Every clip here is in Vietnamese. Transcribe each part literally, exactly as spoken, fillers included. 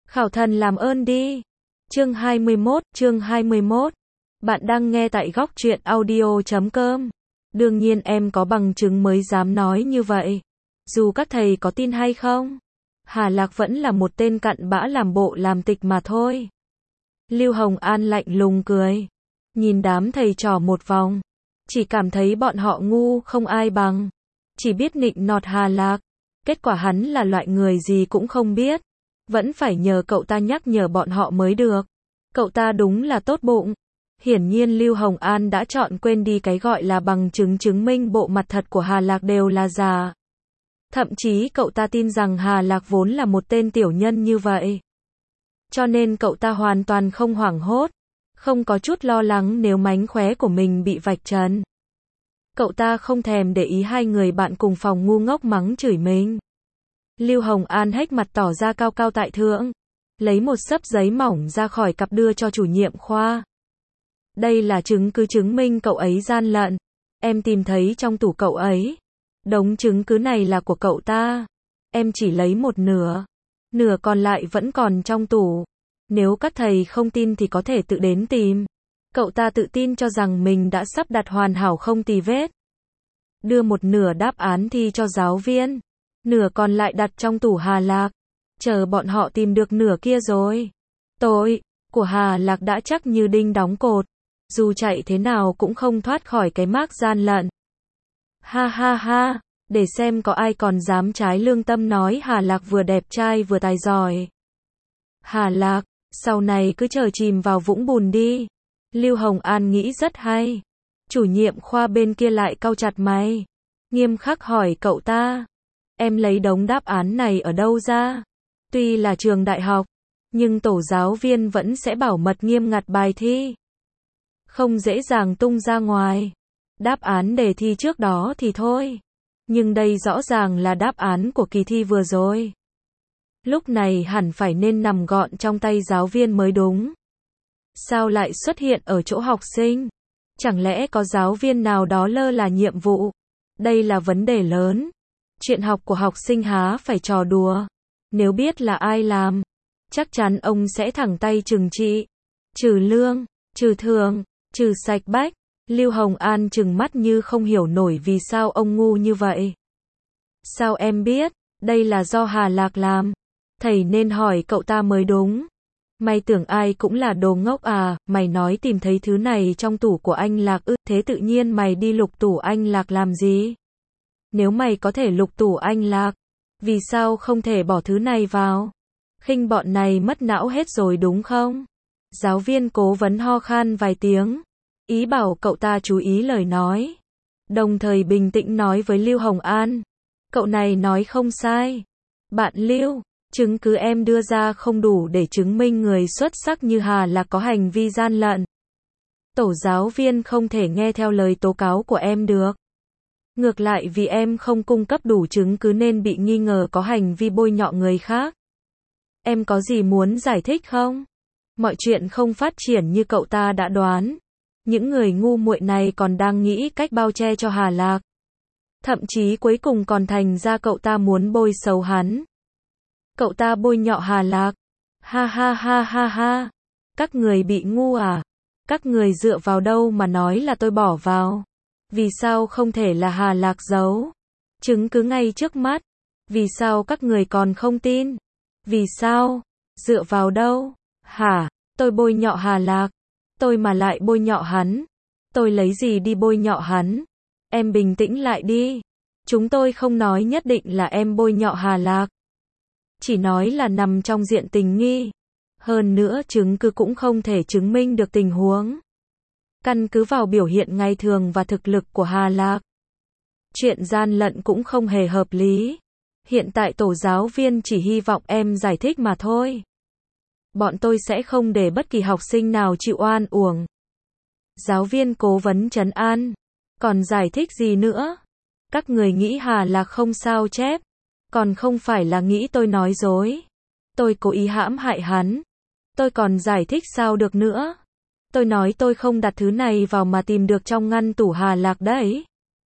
Khảo thần làm ơn đi. Chương hai mươi mốt, chương hai mươi mốt. Bạn đang nghe tại góc truyện audio chấm com. Đương nhiên em có bằng chứng mới dám nói như vậy. Dù các thầy có tin hay không. Hà Lạc vẫn là một tên cặn bã làm bộ làm tịch mà thôi. Lưu Hồng An lạnh lùng cười. Nhìn đám thầy trò một vòng. Chỉ cảm thấy bọn họ ngu không ai bằng. Chỉ biết nịnh nọt Hà Lạc. Kết quả hắn là loại người gì cũng không biết. Vẫn phải nhờ cậu ta nhắc nhở bọn họ mới được. Cậu ta đúng là tốt bụng. Hiển nhiên Lưu Hồng An đã chọn quên đi cái gọi là bằng chứng chứng minh bộ mặt thật của Hà Lạc đều là giả. Thậm chí cậu ta tin rằng Hà Lạc vốn là một tên tiểu nhân như vậy. Cho nên cậu ta hoàn toàn không hoảng hốt. Không có chút lo lắng nếu mánh khóe của mình bị vạch trần. Cậu ta không thèm để ý hai người bạn cùng phòng ngu ngốc mắng chửi mình. Lưu Hồng An hếch mặt tỏ ra cao cao tại thượng. Lấy một xấp giấy mỏng ra khỏi cặp đưa cho chủ nhiệm khoa. Đây là chứng cứ chứng minh cậu ấy gian lận. Em tìm thấy trong tủ cậu ấy. Đống chứng cứ này là của cậu ta. Em chỉ lấy một nửa. Nửa còn lại vẫn còn trong tủ. Nếu các thầy không tin thì có thể tự đến tìm. Cậu ta tự tin cho rằng mình đã sắp đặt hoàn hảo không tì vết. Đưa một nửa đáp án thi cho giáo viên. Nửa còn lại đặt trong tủ Hà Lạc. Chờ bọn họ tìm được nửa kia rồi. Tội của Hà Lạc đã chắc như đinh đóng cột. Dù chạy thế nào cũng không thoát khỏi cái mác gian lận. Ha ha ha, để xem có ai còn dám trái lương tâm nói Hà Lạc vừa đẹp trai vừa tài giỏi. Hà Lạc, sau này cứ chờ chìm vào vũng bùn đi. Lưu Hồng An nghĩ rất hay. Chủ nhiệm khoa bên kia lại cau chặt mày. Nghiêm khắc hỏi cậu ta. Em lấy đống đáp án này ở đâu ra? Tuy là trường đại học, nhưng tổ giáo viên vẫn sẽ bảo mật nghiêm ngặt bài thi. Không dễ dàng tung ra ngoài. Đáp án đề thi trước đó thì thôi. Nhưng đây rõ ràng là đáp án của kỳ thi vừa rồi. Lúc này hẳn phải nên nằm gọn trong tay giáo viên mới đúng. Sao lại xuất hiện ở chỗ học sinh? Chẳng lẽ có giáo viên nào đó lơ là nhiệm vụ? Đây là vấn đề lớn. Chuyện học của học sinh há phải trò đùa. Nếu biết là ai làm, chắc chắn ông sẽ thẳng tay trừng trị. Trừ lương, trừ thường, trừ sạch bách. Lưu Hồng An trừng mắt như không hiểu nổi vì sao ông ngu như vậy. Sao em biết? Đây là do Hà Lạc làm. Thầy nên hỏi cậu ta mới đúng. Mày tưởng ai cũng là đồ ngốc à? Mày nói tìm thấy thứ này trong tủ của anh Lạc ư? Thế tự nhiên mày đi lục tủ anh Lạc làm gì? Nếu mày có thể lục tủ anh Lạc, vì sao không thể bỏ thứ này vào? Khinh bọn này mất não hết rồi đúng không? Giáo viên cố vấn ho khan vài tiếng. Ý bảo cậu ta chú ý lời nói. Đồng thời bình tĩnh nói với Lưu Hồng An. Cậu này nói không sai. Bạn Lưu, chứng cứ em đưa ra không đủ để chứng minh người xuất sắc như Hà Lạc có hành vi gian lận. Tổ giáo viên không thể nghe theo lời tố cáo của em được. Ngược lại vì em không cung cấp đủ chứng cứ nên bị nghi ngờ có hành vi bôi nhọ người khác. Em có gì muốn giải thích không? Mọi chuyện không phát triển như cậu ta đã đoán. Những người ngu muội này còn đang nghĩ cách bao che cho Hà Lạc. Thậm chí cuối cùng còn thành ra cậu ta muốn bôi xấu hắn. Cậu ta bôi nhọ Hà Lạc. Ha ha ha ha ha. Các người bị ngu à? Các người dựa vào đâu mà nói là tôi bỏ vào? Vì sao không thể là Hà Lạc giấu? Chứng cứ ngay trước mắt. Vì sao các người còn không tin? Vì sao? Dựa vào đâu? Hả? Tôi bôi nhọ Hà Lạc. Tôi mà lại bôi nhọ hắn. Tôi lấy gì đi bôi nhọ hắn? Em bình tĩnh lại đi. Chúng tôi không nói nhất định là em bôi nhọ Hà Lạc. Chỉ nói là nằm trong diện tình nghi. Hơn nữa chứng cứ cũng không thể chứng minh được tình huống. Căn cứ vào biểu hiện ngày thường và thực lực của Hà Lạc. Chuyện gian lận cũng không hề hợp lý. Hiện tại tổ giáo viên chỉ hy vọng em giải thích mà thôi. Bọn tôi sẽ không để bất kỳ học sinh nào chịu oan uổng. Giáo viên cố vấn trấn an. Còn giải thích gì nữa? Các người nghĩ Hà Lạc không sao chép. Còn không phải là nghĩ tôi nói dối. Tôi cố ý hãm hại hắn. Tôi còn giải thích sao được nữa? Tôi nói tôi không đặt thứ này vào mà tìm được trong ngăn tủ Hà Lạc đấy.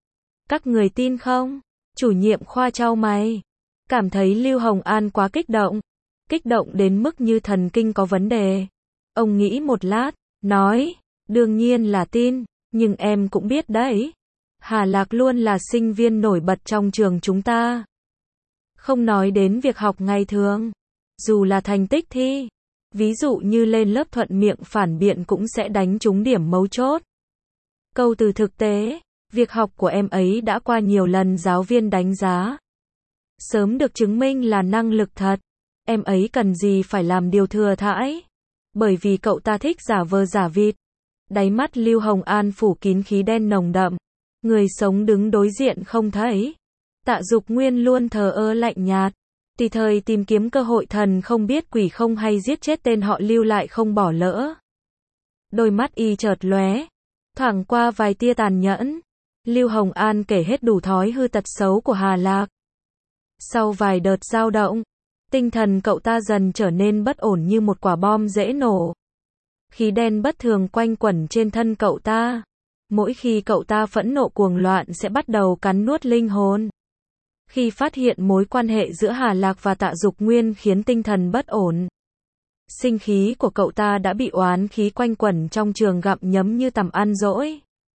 Các người tin không? Chủ nhiệm khoa chau mày. Cảm thấy Lưu Hồng An quá kích động. kích động đến mức như thần kinh có vấn đề. Ông nghĩ một lát, nói, đương nhiên là tin, nhưng em cũng biết đấy. Hà Lạc luôn là sinh viên nổi bật trong trường chúng ta. Không nói đến việc học ngày thường, dù là thành tích thi, ví dụ như lên lớp thuận miệng phản biện cũng sẽ đánh trúng điểm mấu chốt. Câu từ thực tế, việc học của em ấy đã qua nhiều lần giáo viên đánh giá. Sớm được chứng minh là năng lực thật. Em ấy cần gì phải làm điều thừa thãi. Bởi vì cậu ta thích giả vờ giả vịt. Đáy mắt Lưu Hồng An phủ kín khí đen nồng đậm. Người sống đứng đối diện không thấy. Tạ Dục Nguyên luôn thờ ơ lạnh nhạt. Tùy thời tìm kiếm cơ hội, thần không biết quỷ không hay giết chết tên họ Lưu lại không bỏ lỡ. Đôi mắt y chợt lóe, thoảng qua vài tia tàn nhẫn. Lưu Hồng An kể hết đủ thói hư tật xấu của Hà Lạc. Sau vài đợt dao động, tinh thần cậu ta dần trở nên bất ổn như một quả bom dễ nổ. Khí đen bất thường quanh quẩn trên thân cậu ta. Mỗi khi cậu ta phẫn nộ cuồng loạn sẽ bắt đầu cắn nuốt linh hồn. Khi phát hiện mối quan hệ giữa Hà Lạc và Tạ Dục Nguyên khiến tinh thần bất ổn. Sinh khí của cậu ta đã bị oán khí quanh quẩn trong trường gặm nhấm như tằm ăn dỗi.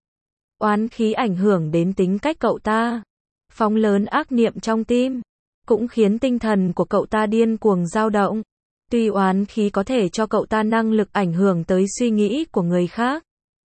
Oán khí ảnh hưởng đến tính cách cậu ta, phóng lớn ác niệm trong tim, cũng khiến tinh thần của cậu ta điên cuồng dao động. Tuy oán khí có thể cho cậu ta năng lực ảnh hưởng tới suy nghĩ của người khác,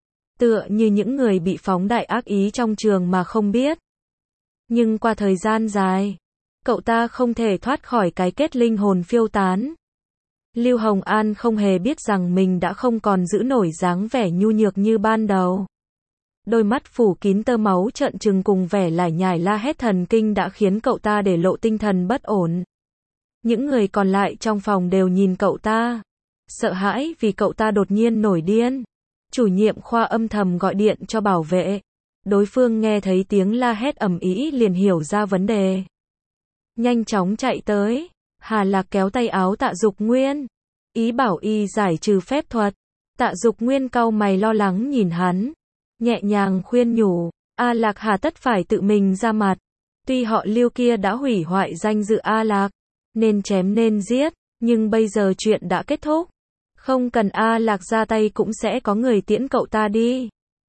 tựa như những người bị phóng đại ác ý trong trường mà không biết. Nhưng qua thời gian dài, cậu ta không thể thoát khỏi cái kết linh hồn phiêu tán. Lưu Hồng An không hề biết rằng mình đã không còn giữ nổi dáng vẻ nhu nhược như ban đầu. Đôi mắt phủ kín tơ máu trợn trừng cùng vẻ lải nhải la hét thần kinh đã khiến cậu ta để lộ tinh thần bất ổn. Những người còn lại trong phòng đều nhìn cậu ta, sợ hãi vì cậu ta đột nhiên nổi điên. Chủ nhiệm khoa âm thầm gọi điện cho bảo vệ. Đối phương nghe thấy tiếng la hét ầm ĩ liền hiểu ra vấn đề. Nhanh chóng chạy tới, Hà Lạc kéo tay áo Tạ Dục Nguyên, ý bảo y giải trừ phép thuật. Tạ Dục Nguyên cau mày lo lắng nhìn hắn, nhẹ nhàng khuyên nhủ, A Lạc hà tất phải tự mình ra mặt. Tuy họ Lưu kia đã hủy hoại danh dự A Lạc, nên chém nên giết, nhưng bây giờ chuyện đã kết thúc. Không cần A Lạc ra tay cũng sẽ có người tiễn cậu ta đi.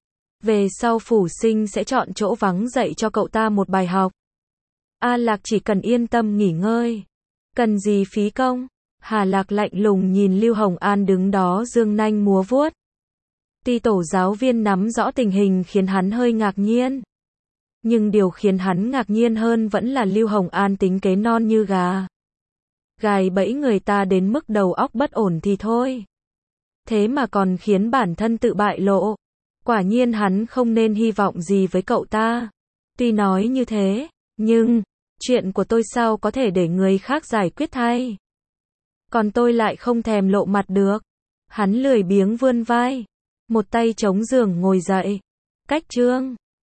Về sau phủ sinh sẽ chọn chỗ vắng dạy cho cậu ta một bài học. A Lạc chỉ cần yên tâm nghỉ ngơi. Cần gì phí công? Hà Lạc lạnh lùng nhìn Lưu Hồng An đứng đó dương nanh múa vuốt. Tuy tổ giáo viên nắm rõ tình hình khiến hắn hơi ngạc nhiên. Nhưng điều khiến hắn ngạc nhiên hơn vẫn là Lưu Hồng An tính kế non như gà. Gài bẫy người ta đến mức đầu óc bất ổn thì thôi. Thế mà còn khiến bản thân tự bại lộ. Quả nhiên hắn không nên hy vọng gì với cậu ta. Tuy nói như thế, nhưng, chuyện của tôi sao có thể để người khác giải quyết thay. Còn tôi lại không thèm lộ mặt được. Hắn lười biếng vươn vai. Một tay chống giường ngồi dậy. Cách chương.